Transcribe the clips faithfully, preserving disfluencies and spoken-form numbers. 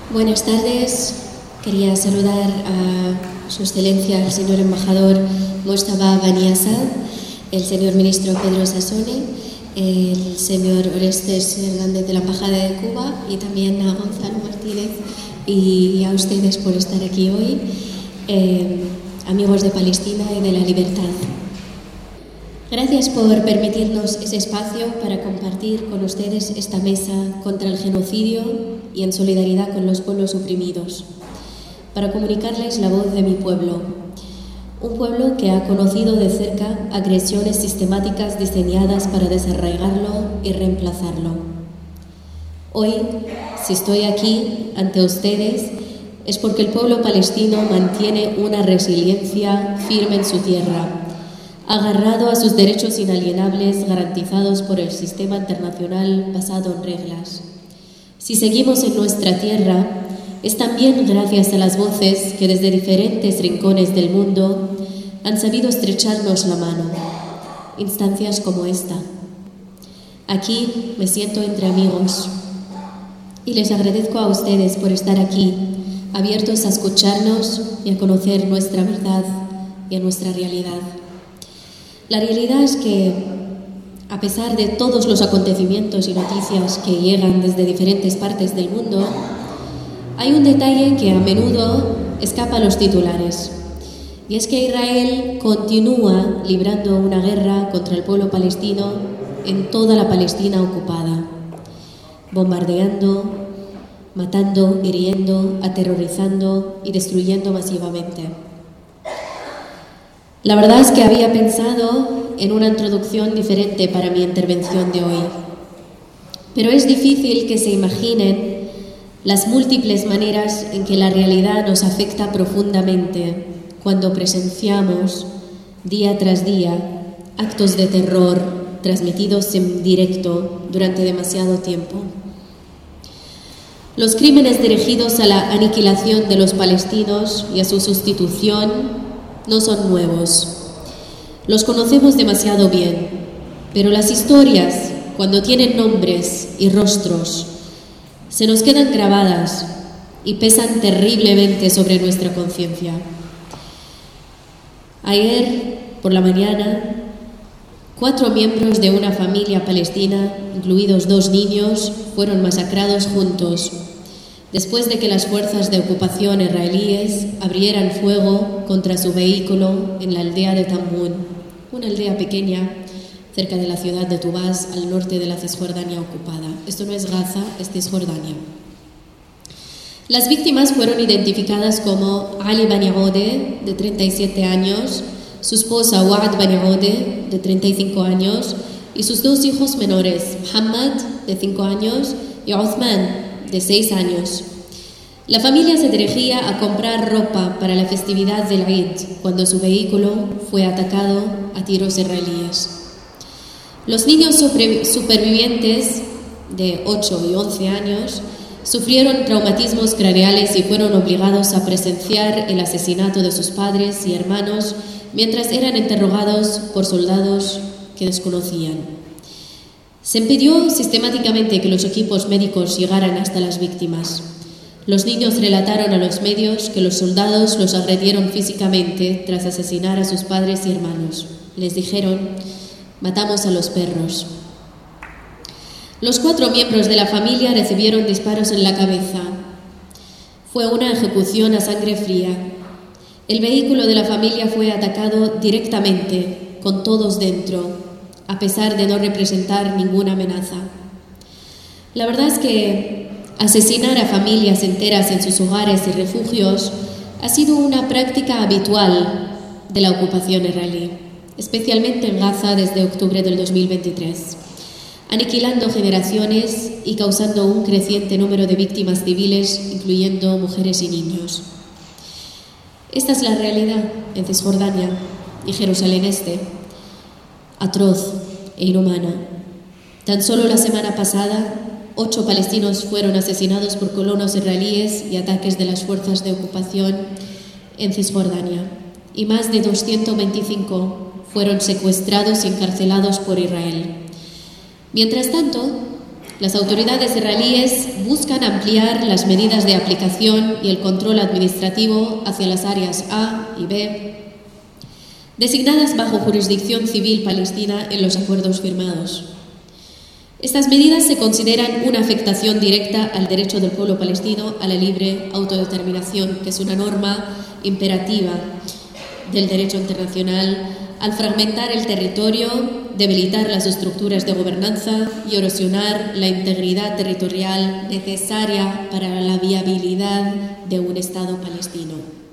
Buenas tardes. Quería saludar a Su Excelencia, el señor embajador Mostaba Bani Assad, el señor ministro Pedro Sassone, el señor Orestes Hernández de la Embajada de Cuba y también a Gonzalo Martínez y a ustedes por estar aquí hoy, eh, amigos de Palestina y de la libertad. Gracias por permitirnos ese espacio para compartir con ustedes esta mesa contra el genocidio y en solidaridad con los pueblos oprimidos, para comunicarles la voz de mi pueblo, un pueblo que ha conocido de cerca agresiones sistemáticas diseñadas para desarraigarlo y reemplazarlo. Hoy, si estoy aquí ante ustedes, es porque el pueblo palestino mantiene una resiliencia firme en su tierra, agarrado a sus derechos inalienables garantizados por el sistema internacional basado en reglas. Si seguimos en nuestra tierra, es también gracias a las voces que desde diferentes rincones del mundo han sabido estrecharnos la mano. Instancias como esta. Aquí me siento entre amigos y les agradezco a ustedes por estar aquí, abiertos a escucharnos y a conocer nuestra verdad y a nuestra realidad. La realidad es que, a pesar de todos los acontecimientos y noticias que llegan desde diferentes partes del mundo, hay un detalle que a menudo escapa a los titulares, y es que Israel continúa librando una guerra contra el pueblo palestino en toda la Palestina ocupada, bombardeando, matando, hiriendo, aterrorizando y destruyendo masivamente. La verdad es que había pensado en una introducción diferente para mi intervención de hoy, pero es difícil que se imaginen las múltiples maneras en que la realidad nos afecta profundamente cuando presenciamos día tras día actos de terror transmitidos en directo durante demasiado tiempo. Los crímenes dirigidos a la aniquilación de los palestinos y a su sustitución no son nuevos. Los conocemos demasiado bien, pero las historias, cuando tienen nombres y rostros, se nos quedan grabadas y pesan terriblemente sobre nuestra conciencia. Ayer, por la mañana, cuatro miembros de una familia palestina, incluidos dos niños, fueron masacrados juntos, después de que las fuerzas de ocupación israelíes abrieran fuego contra su vehículo en la aldea de Tammuz, una aldea pequeña cerca de la ciudad de Tubás, al norte de la Cisjordania ocupada. Esto no es Gaza, es Cisjordania. Las víctimas fueron identificadas como Ali Bani Ode, de treinta y siete años, su esposa Waad Bani Ode, de treinta y cinco años, y sus dos hijos menores, Muhammad, de cinco años, y Uthman, de seis años. La familia se dirigía a comprar ropa para la festividad del Eid cuando su vehículo fue atacado a tiros israelíes. Los niños supervivientes de ocho y once años sufrieron traumatismos craneales y fueron obligados a presenciar el asesinato de sus padres y hermanos mientras eran interrogados por soldados que desconocían. Se impidió sistemáticamente que los equipos médicos llegaran hasta las víctimas. Los niños relataron a los medios que los soldados los agredieron físicamente tras asesinar a sus padres y hermanos. Les dijeron: matamos a los perros. Los cuatro miembros de la familia recibieron disparos en la cabeza. Fue una ejecución a sangre fría. El vehículo de la familia fue atacado directamente, con todos dentro, a pesar de no representar ninguna amenaza. La verdad es que asesinar a familias enteras en sus hogares y refugios ha sido una práctica habitual de la ocupación israelí, especialmente en Gaza desde octubre del dos mil veintitrés, aniquilando generaciones y causando un creciente número de víctimas civiles, incluyendo mujeres y niños. Esta es la realidad en Cisjordania y Jerusalén Este, atroz e inhumana. Tan solo la semana pasada, ocho palestinos fueron asesinados por colonos israelíes y ataques de las fuerzas de ocupación en Cisjordania, y más de doscientos veinticinco fueron secuestrados y encarcelados por Israel. Mientras tanto, Las autoridades israelíes buscan ampliar las medidas de aplicación y el control administrativo hacia las áreas A y B, designadas bajo jurisdicción civil palestina en los acuerdos firmados. Estas medidas se consideran una afectación directa al derecho del pueblo palestino a la libre autodeterminación, que es una norma imperativa del derecho internacional, al fragmentar el territorio, debilitar las estructuras de gobernanza y erosionar la integridad territorial necesaria para la viabilidad de un Estado palestino.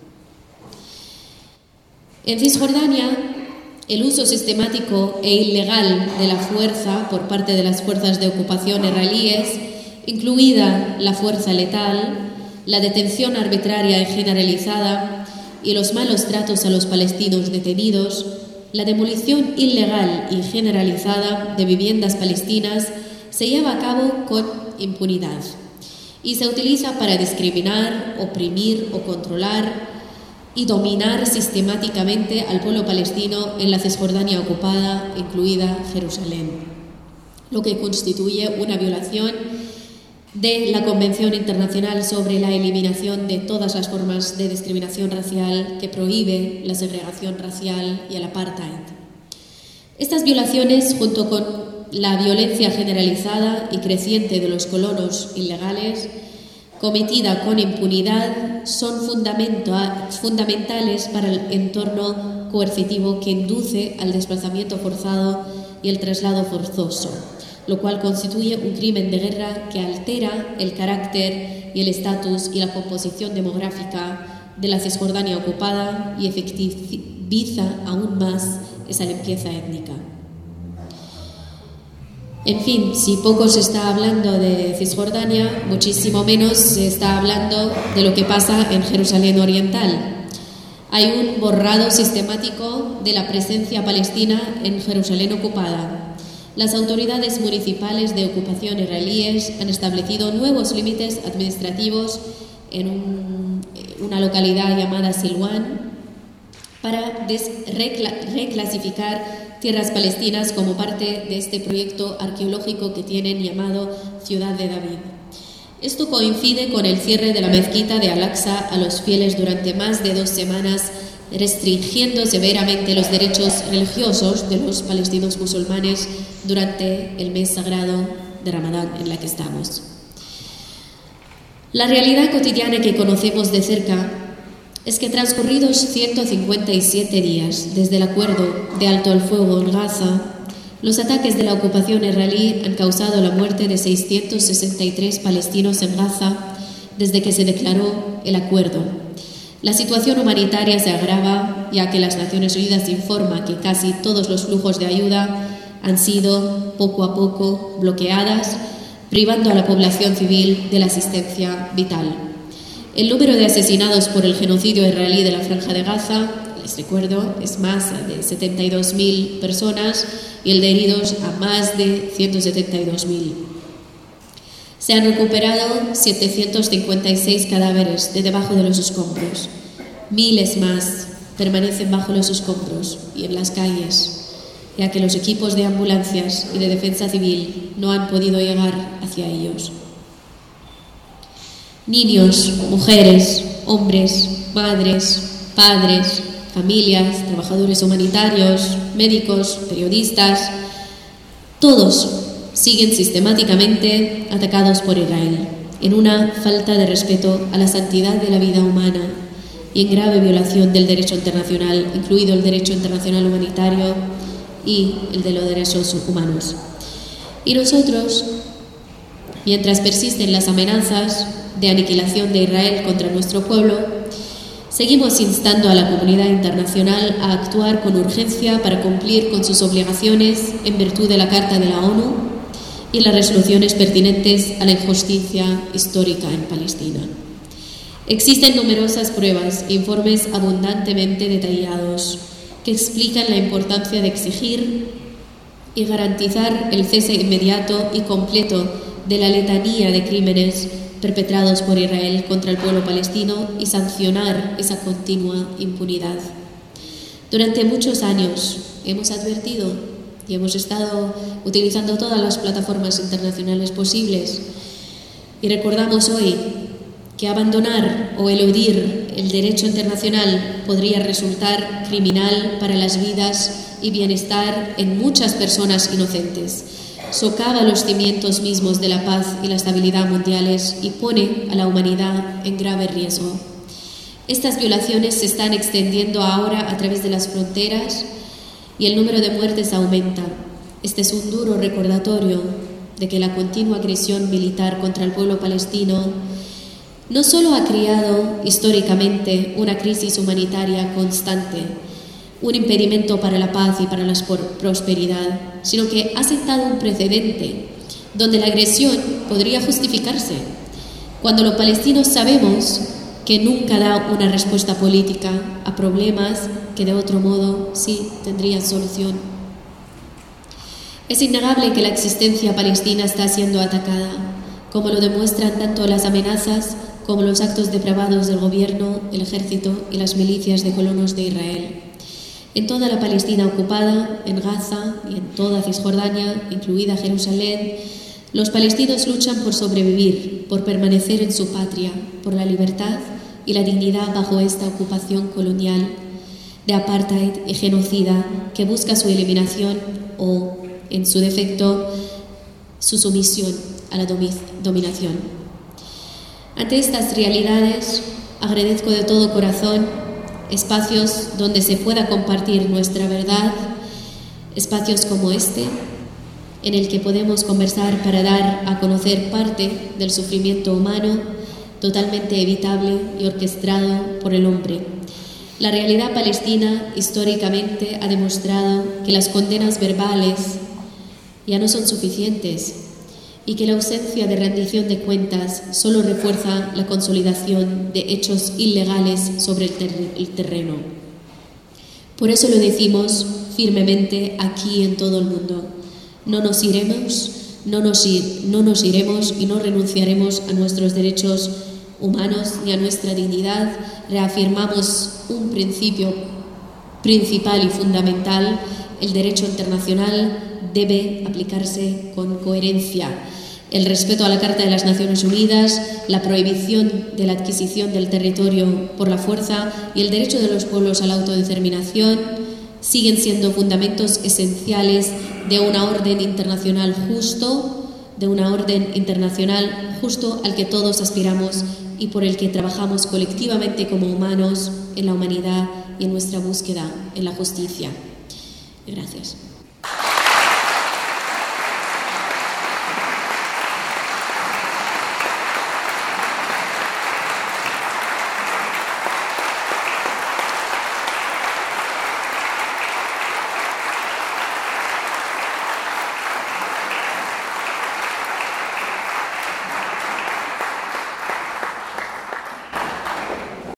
En Cisjordania, el uso sistemático e ilegal de la fuerza por parte de las fuerzas de ocupación israelíes, incluida la fuerza letal, la detención arbitraria y generalizada y los malos tratos a los palestinos detenidos, la demolición ilegal y generalizada de viviendas palestinas se lleva a cabo con impunidad y se utiliza para discriminar, oprimir o controlar y dominar sistemáticamente al pueblo palestino en la Cisjordania ocupada, incluida Jerusalén, lo que constituye una violación de la Convención Internacional sobre la Eliminación de todas las formas de discriminación racial, que prohíbe la segregación racial y el apartheid. Estas violaciones, junto con la violencia generalizada y creciente de los colonos ilegales, cometida con impunidad, son fundamentales para el entorno coercitivo que induce al desplazamiento forzado y el traslado forzoso, lo cual constituye un crimen de guerra que altera el carácter y el estatus y la composición demográfica de la Cisjordania ocupada y efectiviza aún más esa limpieza étnica. En fin, si poco se está hablando de Cisjordania, muchísimo menos se está hablando de lo que pasa en Jerusalén Oriental. Hay un borrado sistemático de la presencia palestina en Jerusalén ocupada. Las autoridades municipales de ocupación israelíes han establecido nuevos límites administrativos en un, una localidad llamada Silwan para recla reclasificar tierras palestinas como parte de este proyecto arqueológico que tienen llamado Ciudad de David. Esto coincide con el cierre de la mezquita de Al-Aqsa a los fieles durante más de dos semanas, restringiendo severamente los derechos religiosos de los palestinos musulmanes durante el mes sagrado de Ramadán en la que estamos. La realidad cotidiana que conocemos de cerca es que transcurridos ciento cincuenta y siete días desde el acuerdo de alto al fuego en Gaza, los ataques de la ocupación israelí han causado la muerte de seiscientos sesenta y tres palestinos en Gaza desde que se declaró el acuerdo. La situación humanitaria se agrava, ya que las Naciones Unidas informan que casi todos los flujos de ayuda han sido poco a poco bloqueadas, privando a la población civil de la asistencia vital. El número de asesinados por el genocidio israelí de la Franja de Gaza, les recuerdo, es más de setenta y dos mil personas y el de heridos a más de ciento setenta y dos mil. Se han recuperado setecientos cincuenta y seis cadáveres de debajo de los escombros. Miles más permanecen bajo los escombros y en las calles, ya que los equipos de ambulancias y de defensa civil no han podido llegar hacia ellos. Niños, mujeres, hombres, madres, padres, familias, trabajadores humanitarios, médicos, periodistas, todos siguen sistemáticamente atacados por Israel, en una falta de respeto a la santidad de la vida humana y en grave violación del derecho internacional, incluido el derecho internacional humanitario y el de los derechos humanos. Y nosotros, mientras persisten las amenazas de aniquilación de Israel contra nuestro pueblo, seguimos instando a la comunidad internacional a actuar con urgencia para cumplir con sus obligaciones en virtud de la Carta de la ONU y las resoluciones pertinentes a la injusticia histórica en Palestina. Existen numerosas pruebas e informes abundantemente detallados que explican la importancia de exigir y garantizar el cese inmediato y completo de la letanía de crímenes perpetrados por Israel contra el pueblo palestino y sancionar esa continua impunidad. Durante muchos años hemos advertido y hemos estado utilizando todas las plataformas internacionales posibles. Y recordamos hoy que abandonar o eludir el derecho internacional podría resultar criminal para las vidas y bienestar en muchas personas inocentes. Socava los cimientos mismos de la paz y la estabilidad mundiales y pone a la humanidad en grave riesgo. Estas violaciones se están extendiendo ahora a través de las fronteras y el número de muertes aumenta. Este es un duro recordatorio de que la continua agresión militar contra el pueblo palestino no solo ha creado históricamente una crisis humanitaria constante, un impedimento para la paz y para la prosperidad, sino que ha sentado un precedente donde la agresión podría justificarse, cuando los palestinos sabemos que nunca da una respuesta política a problemas que de otro modo sí tendrían solución. Es innegable que la existencia palestina está siendo atacada, como lo demuestran tanto las amenazas como los actos depravados del gobierno, el ejército y las milicias de colonos de Israel. En toda la Palestina ocupada, en Gaza y en toda Cisjordania, incluida Jerusalén, los palestinos luchan por sobrevivir, por permanecer en su patria, por la libertad y la dignidad bajo esta ocupación colonial de apartheid y genocida que busca su eliminación o, en su defecto, su sumisión a la dominación. Ante estas realidades, agradezco de todo corazón espacios donde se pueda compartir nuestra verdad, espacios como este, en el que podemos conversar para dar a conocer parte del sufrimiento humano totalmente evitable y orquestado por el hombre. La realidad palestina históricamente ha demostrado que las condenas verbales ya no son suficientes y que la ausencia de rendición de cuentas solo refuerza la consolidación de hechos ilegales sobre el, ter- el terreno. Por eso lo decimos firmemente aquí en todo el mundo. No nos iremos, no nos, ir, no nos iremos y no renunciaremos a nuestros derechos humanos ni a nuestra dignidad. Reafirmamos un principio principal y fundamental: el derecho internacional debe aplicarse con coherencia. El respeto a la Carta de las Naciones Unidas, la prohibición de la adquisición del territorio por la fuerza y el derecho de los pueblos a la autodeterminación siguen siendo fundamentos esenciales de una orden internacional justo, de una orden internacional justo al que todos aspiramos y por el que trabajamos colectivamente como humanos en la humanidad y en nuestra búsqueda en la justicia. Gracias.